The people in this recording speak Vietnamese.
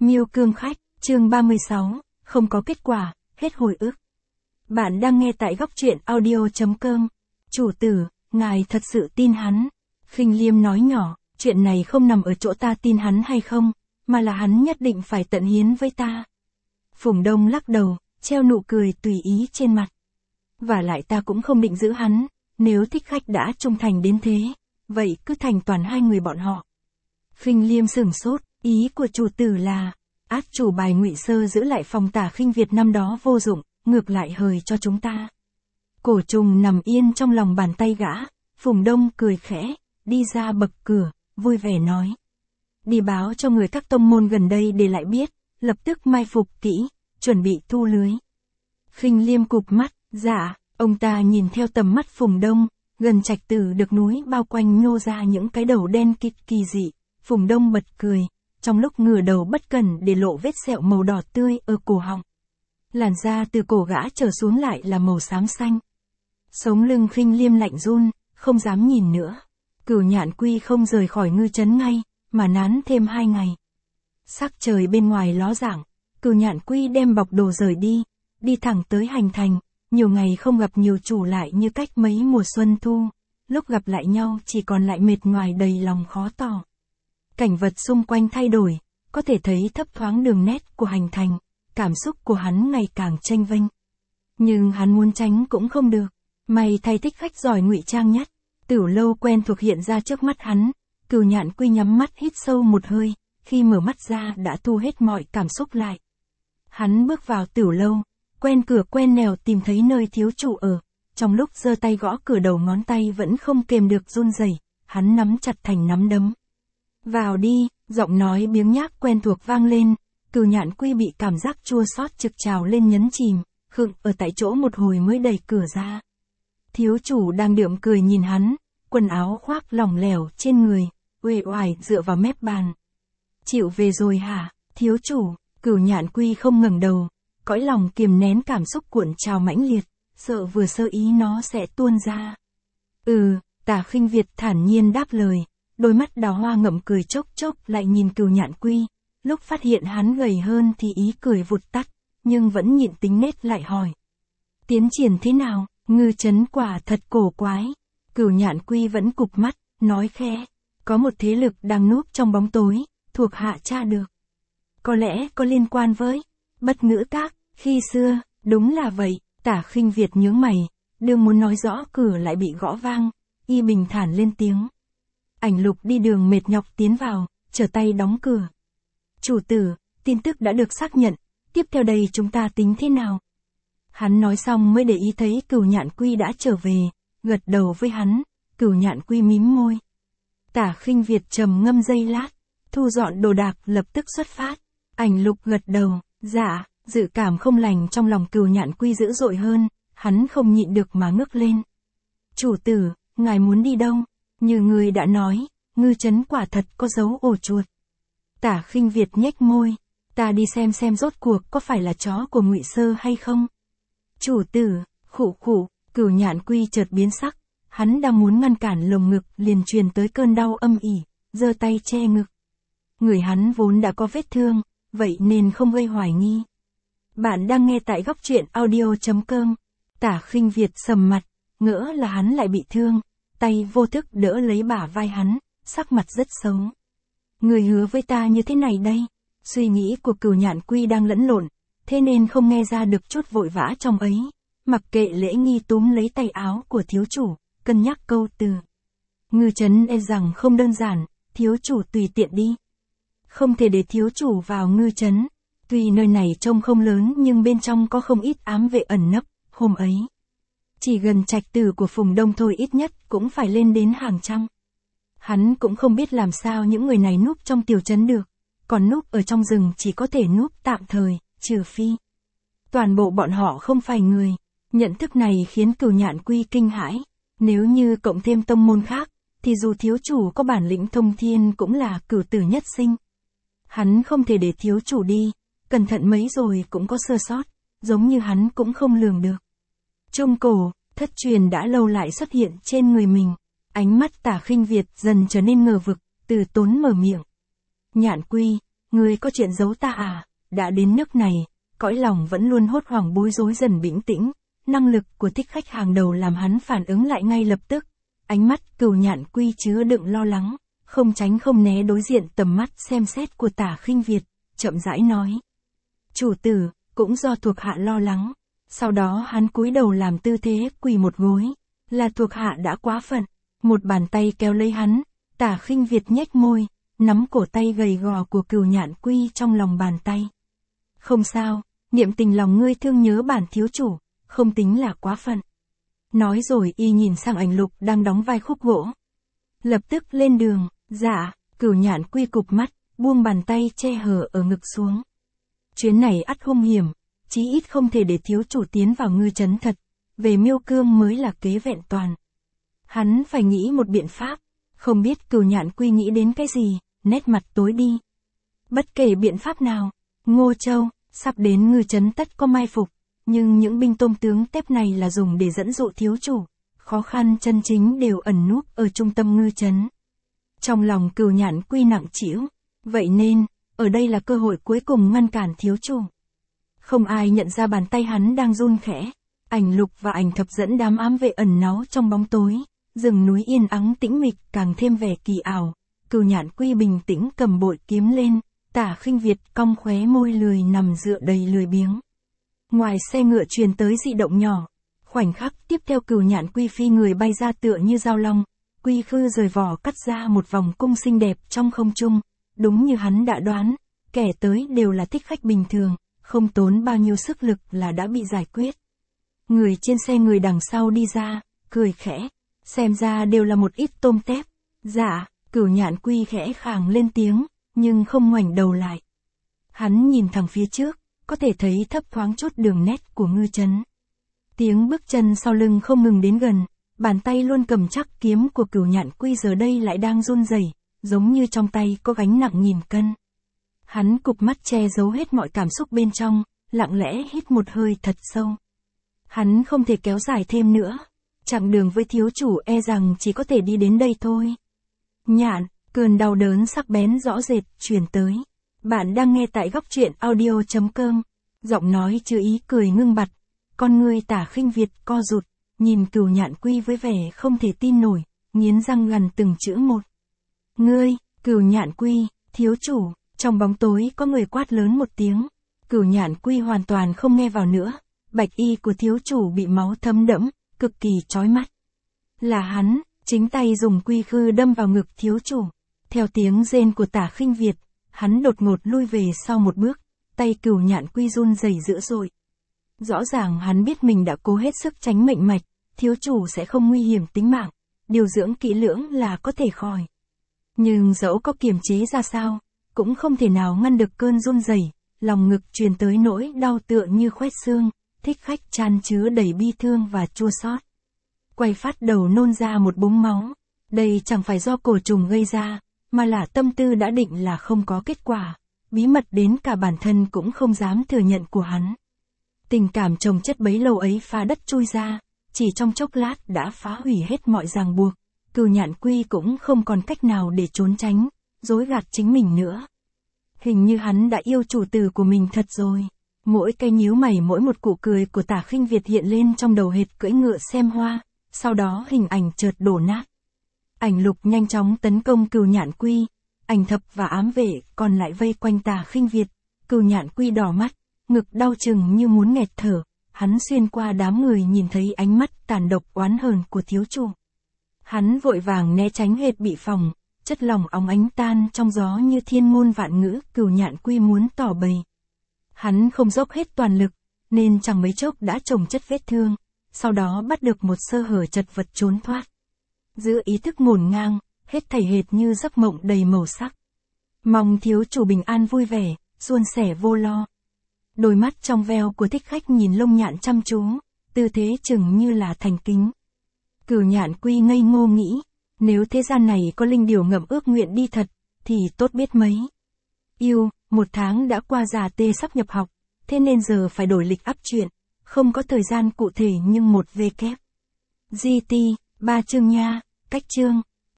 Miêu Cương Khách, chương 36, không có kết quả, hết hồi ức. Bạn đang nghe tại góc truyện audio.com. Chủ tử, ngài thật sự tin hắn. Khinh Liêm nói nhỏ, chuyện này không nằm ở chỗ ta tin hắn hay không, mà là hắn nhất định phải tận hiến với ta. Phùng Đông lắc đầu, treo nụ cười tùy ý trên mặt. Và lại ta cũng không định giữ hắn, nếu thích khách đã trung thành đến thế, vậy cứ thành toàn hai người bọn họ. Khinh Liêm sửng sốt, ý của chủ tử là, át chủ bài Ngụy Sơ giữ lại phòng Tả Khinh Việt năm đó vô dụng, ngược lại hời cho chúng ta. Cổ trùng nằm yên trong lòng bàn tay gã, Phùng Đông cười khẽ, đi ra bậc cửa, vui vẻ nói. Đi báo cho người các tông môn gần đây để lại biết, lập tức mai phục kỹ, chuẩn bị thu lưới. Khinh Liêm cụp mắt, dạ, ông ta nhìn theo tầm mắt Phùng Đông, gần trạch tử được núi bao quanh nhô ra những cái đầu đen kịt kỳ dị. Phùng Đông bật cười, trong lúc ngửa đầu bất cẩn để lộ vết sẹo màu đỏ tươi ở cổ họng. Làn da từ cổ gã trở xuống lại là màu xám xanh. Sống lưng Khinh Liêm lạnh run, không dám nhìn nữa. Cửu Nhạn Quy không rời khỏi ngư trấn ngay, mà nán thêm 2 ngày. Sắc trời bên ngoài ló dạng, Cửu Nhạn Quy đem bọc đồ rời đi thẳng tới Hành Thành. Nhiều ngày không gặp nhiều chủ lại như cách mấy mùa xuân thu, lúc gặp lại nhau chỉ còn lại mệt nhoài đầy lòng khó tỏ. Cảnh vật xung quanh thay đổi, có thể thấy thấp thoáng đường nét của Hành Thành, cảm xúc của hắn ngày càng chênh vênh. Nhưng hắn muốn tránh cũng không được, may thay thích khách giỏi ngụy trang nhất, Tiểu Lâu quen thuộc hiện ra trước mắt hắn. Cửu Nhạn Quy nhắm mắt hít sâu một hơi, khi mở mắt ra đã thu hết mọi cảm xúc lại. Hắn bước vào Tiểu Lâu, quen cửa quen nẻo tìm thấy nơi thiếu chủ ở, trong lúc giơ tay gõ cửa đầu ngón tay vẫn không kềm được run rẩy, hắn nắm chặt thành nắm đấm. Vào đi, giọng nói biếng nhác quen thuộc vang lên, Cửu Nhạn Quy bị cảm giác chua xót trực trào lên nhấn chìm, khựng ở tại chỗ một hồi mới đẩy cửa ra. Thiếu chủ đang đượm cười nhìn hắn, quần áo khoác lỏng lẻo trên người, uể oải dựa vào mép bàn. Chịu về rồi hả, thiếu chủ? Cửu Nhạn Quy không ngẩng đầu, cõi lòng kiềm nén cảm xúc cuộn trào mãnh liệt, sợ vừa sơ ý nó sẽ tuôn ra. Tả Khinh Việt thản nhiên đáp lời, đôi mắt đào hoa ngậm cười chốc chốc lại nhìn Cửu Nhạn Quy, lúc phát hiện hắn gầy hơn thì ý cười vụt tắt, nhưng vẫn nhịn tính nết lại hỏi. Tiến triển thế nào, ngư trấn quả thật cổ quái. Cửu Nhạn Quy vẫn cụp mắt, nói khẽ, có một thế lực đang núp trong bóng tối, thuộc hạ tra được. Có lẽ có liên quan với Bất Ngữ Các, khi xưa, đúng là vậy. Tả Khinh Việt nhướng mày, đương muốn nói rõ cửa lại bị gõ vang, y bình thản lên tiếng. Ảnh Lục đi đường mệt nhọc tiến vào, trở tay đóng cửa. Chủ tử, tin tức đã được xác nhận, tiếp theo đây chúng ta tính thế nào? Hắn nói xong mới để ý thấy Cửu Nhạn Quy đã trở về, gật đầu với hắn. Cửu Nhạn Quy mím môi. Tả Khinh Việt trầm ngâm giây lát, thu dọn đồ đạc lập tức xuất phát. Ảnh Lục gật đầu, dạ. Dự cảm không lành trong lòng Cửu Nhạn Quy dữ dội hơn, hắn không nhịn được mà ngước lên. Chủ tử, ngài muốn đi đâu? Như người đã nói, ngư trấn quả thật có dấu ổ chuột. Tả Khinh Việt nhếch môi, ta đi xem rốt cuộc có phải là chó của Ngụy Sơ hay không? Chủ tử, khụ khụ, Cửu Nhạn Quy chợt biến sắc, hắn đang muốn ngăn cản lồng ngực liền truyền tới cơn đau âm ỉ, giơ tay che ngực. Người hắn vốn đã có vết thương, vậy nên không gây hoài nghi. Bạn đang nghe tại góc truyện audio.com. Tả Khinh Việt sầm mặt, ngỡ là hắn lại bị thương, tay vô thức đỡ lấy bả vai hắn, sắc mặt rất xấu. Người hứa với ta như thế này đây. Suy nghĩ của Cửu Nhạn Quy đang lẫn lộn, thế nên không nghe ra được chút vội vã trong ấy. Mặc kệ lễ nghi túm lấy tay áo của thiếu chủ, cân nhắc câu từ. Ngư trấn e rằng không đơn giản, thiếu chủ tùy tiện đi. Không thể để thiếu chủ vào ngư trấn. Tuy nơi này trông không lớn nhưng bên trong có không ít ám vệ ẩn nấp, hôm ấy. Chỉ gần trạch tử của Phùng Đông thôi ít nhất cũng phải lên đến hàng trăm. Hắn cũng không biết làm sao những người này núp trong tiểu trấn được, còn núp ở trong rừng chỉ có thể núp tạm thời, trừ phi. Toàn bộ bọn họ không phải người. Nhận thức này khiến Cửu Nhạn Quy kinh hãi, nếu như cộng thêm tông môn khác, thì dù thiếu chủ có bản lĩnh thông thiên cũng là cửu tử nhất sinh. Hắn không thể để thiếu chủ đi. Cẩn thận mấy rồi cũng có sơ sót, giống như hắn cũng không lường được. Trung cổ, thất truyền đã lâu lại xuất hiện trên người mình. Ánh mắt Tả Khinh Việt dần trở nên ngờ vực, từ tốn mở miệng. Nhạn Quy, ngươi có chuyện giấu ta à? Đã đến nước này, cõi lòng vẫn luôn hốt hoảng bối rối dần bình tĩnh, năng lực của thích khách hàng đầu làm hắn phản ứng lại ngay lập tức. Ánh mắt Cửu Nhạn Quy chứa đựng lo lắng, không tránh không né đối diện tầm mắt xem xét của Tả Khinh Việt, chậm rãi nói. Chủ tử, cũng do thuộc hạ lo lắng. Sau đó hắn cúi đầu làm tư thế quỳ một gối, là thuộc hạ đã quá phận. Một bàn tay kéo lấy hắn, Tả Khinh Việt nhếch môi, nắm cổ tay gầy gò của Cửu Nhạn Quy trong lòng bàn tay. Không sao, niệm tình lòng ngươi thương nhớ bản thiếu chủ, không tính là quá phận. Nói rồi y nhìn sang Ảnh Lục đang đóng vai khúc gỗ. Lập tức lên đường, dạ, Cửu Nhạn Quy cụp mắt, buông bàn tay che hở ở ngực xuống. Chuyến này ắt hung hiểm, chí ít không thể để thiếu chủ tiến vào ngư trấn thật, về Miêu Cương mới là kế vẹn toàn. Hắn phải nghĩ một biện pháp, không biết Cửu Nhạn Quy nghĩ đến cái gì, nét mặt tối đi. Bất kể biện pháp nào, Ngô Châu, sắp đến ngư trấn tất có mai phục, nhưng những binh tôm tướng tép này là dùng để dẫn dụ thiếu chủ, khó khăn chân chính đều ẩn núp ở trung tâm ngư trấn. Trong lòng Cửu Nhạn Quy nặng trĩu, vậy nên, ở đây là cơ hội cuối cùng ngăn cản thiếu chủ. Không ai nhận ra bàn tay hắn đang run khẽ, Ảnh Lục và Ảnh Thập dẫn đám ám vệ ẩn náu trong bóng tối, rừng núi yên ắng tĩnh mịch càng thêm vẻ kỳ ảo. Cửu Nhạn Quy bình tĩnh cầm bội kiếm lên, Tả Khinh Việt cong khóe môi lười nằm dựa đầy lười biếng. Ngoài xe ngựa truyền tới dị động nhỏ, khoảnh khắc tiếp theo Cửu Nhạn Quy phi người bay ra tựa như dao long, quy khư rời vỏ cắt ra một vòng cung xinh đẹp trong không trung, đúng như hắn đã đoán, kẻ tới đều là thích khách bình thường, không tốn bao nhiêu sức lực là đã bị giải quyết. Người trên xe người đằng sau đi ra, cười khẽ, xem ra đều là một ít tôm tép. Dạ, Cửu Nhạn Quy khẽ khàng lên tiếng, nhưng không ngoảnh đầu lại. Hắn nhìn thẳng phía trước, có thể thấy thấp thoáng chút đường nét của ngư trấn. Tiếng bước chân sau lưng không ngừng đến gần, bàn tay luôn cầm chắc kiếm của Cửu Nhạn Quy giờ đây lại đang run rẩy, giống như trong tay có gánh nặng nghìn cân. Hắn cụp mắt che giấu hết mọi cảm xúc bên trong, lặng lẽ hít một hơi thật sâu. Hắn không thể kéo dài thêm nữa, chặng đường với thiếu chủ e rằng chỉ có thể đi đến đây thôi. Nhạn, cơn đau đớn sắc bén rõ rệt truyền tới. Bạn đang nghe tại góc truyện audio.com. Giọng nói chứa ý cười ngưng bặt, con ngươi Tả Khinh Việt co rụt, nhìn Cửu Nhạn Quy với vẻ không thể tin nổi, nghiến răng gằn từng chữ một. Ngươi, Cửu Nhạn Quy, thiếu chủ. Trong bóng tối có người quát lớn một tiếng. Cửu Nhạn Quy hoàn toàn không nghe vào nữa. Bạch y của thiếu chủ bị máu thấm đẫm, cực kỳ chói mắt. Là hắn, chính tay dùng quy khư đâm vào ngực thiếu chủ. Theo tiếng rên của Tả Khinh Việt, hắn đột ngột lui về sau một bước, tay Cửu Nhạn Quy run rẩy dữ dội. Rõ ràng hắn biết mình đã cố hết sức tránh mệnh mạch, thiếu chủ sẽ không nguy hiểm tính mạng, điều dưỡng kỹ lưỡng là có thể khỏi. Nhưng dẫu có kiềm chế ra sao, cũng không thể nào ngăn được cơn run rẩy, lòng ngực truyền tới nỗi đau tựa như khoét xương, thích khách chan chứa đầy bi thương và chua xót. Quay phát đầu nôn ra một búng máu, đây chẳng phải do cổ trùng gây ra, mà là tâm tư đã định là không có kết quả, bí mật đến cả bản thân cũng không dám thừa nhận của hắn. Tình cảm chồng chất bấy lâu ấy phá đất chui ra, chỉ trong chốc lát đã phá hủy hết mọi ràng buộc, Cửu Nhạn Quy cũng không còn cách nào để trốn tránh, dối gạt chính mình nữa. Hình như hắn đã yêu chủ tử của mình thật rồi. Mỗi cái nhíu mày mỗi một củ cười của Tả Khinh Việt hiện lên trong đầu hệt cưỡi ngựa xem hoa, sau đó hình ảnh chợt đổ nát. Ảnh Lục nhanh chóng tấn công Cửu Nhạn Quy, Ảnh Thập và ám vệ còn lại vây quanh Tả Khinh Việt. Cửu Nhạn Quy đỏ mắt, ngực đau chừng như muốn nghẹt thở, hắn xuyên qua đám người nhìn thấy ánh mắt tàn độc oán hờn của thiếu chủ. Hắn vội vàng né tránh hệt bị phòng, chất lỏng óng ánh tan trong gió như thiên ngôn vạn ngữ. Cửu Nhạn Quy muốn tỏ bày. Hắn không dốc hết toàn lực, nên chẳng mấy chốc đã chồng chất vết thương, sau đó bắt được một sơ hở chật vật trốn thoát. Giữa ý thức ngổn ngang, hết thảy hệt như giấc mộng đầy màu sắc. Mong thiếu chủ bình an vui vẻ, suôn sẻ vô lo. Đôi mắt trong veo của thích khách nhìn Lông Nhạn chăm chú, tư thế chừng như là thành kính. Cửu Nhạn Quy ngây ngô nghĩ, nếu thế gian này có linh điểu ngậm ước nguyện đi thật, thì tốt biết mấy. Yêu, 1 tháng đã qua, già tê sắp nhập học, thế nên giờ phải đổi lịch up truyện, không có thời gian cụ thể nhưng một v kép. GT, 3 chương nha, cách chương.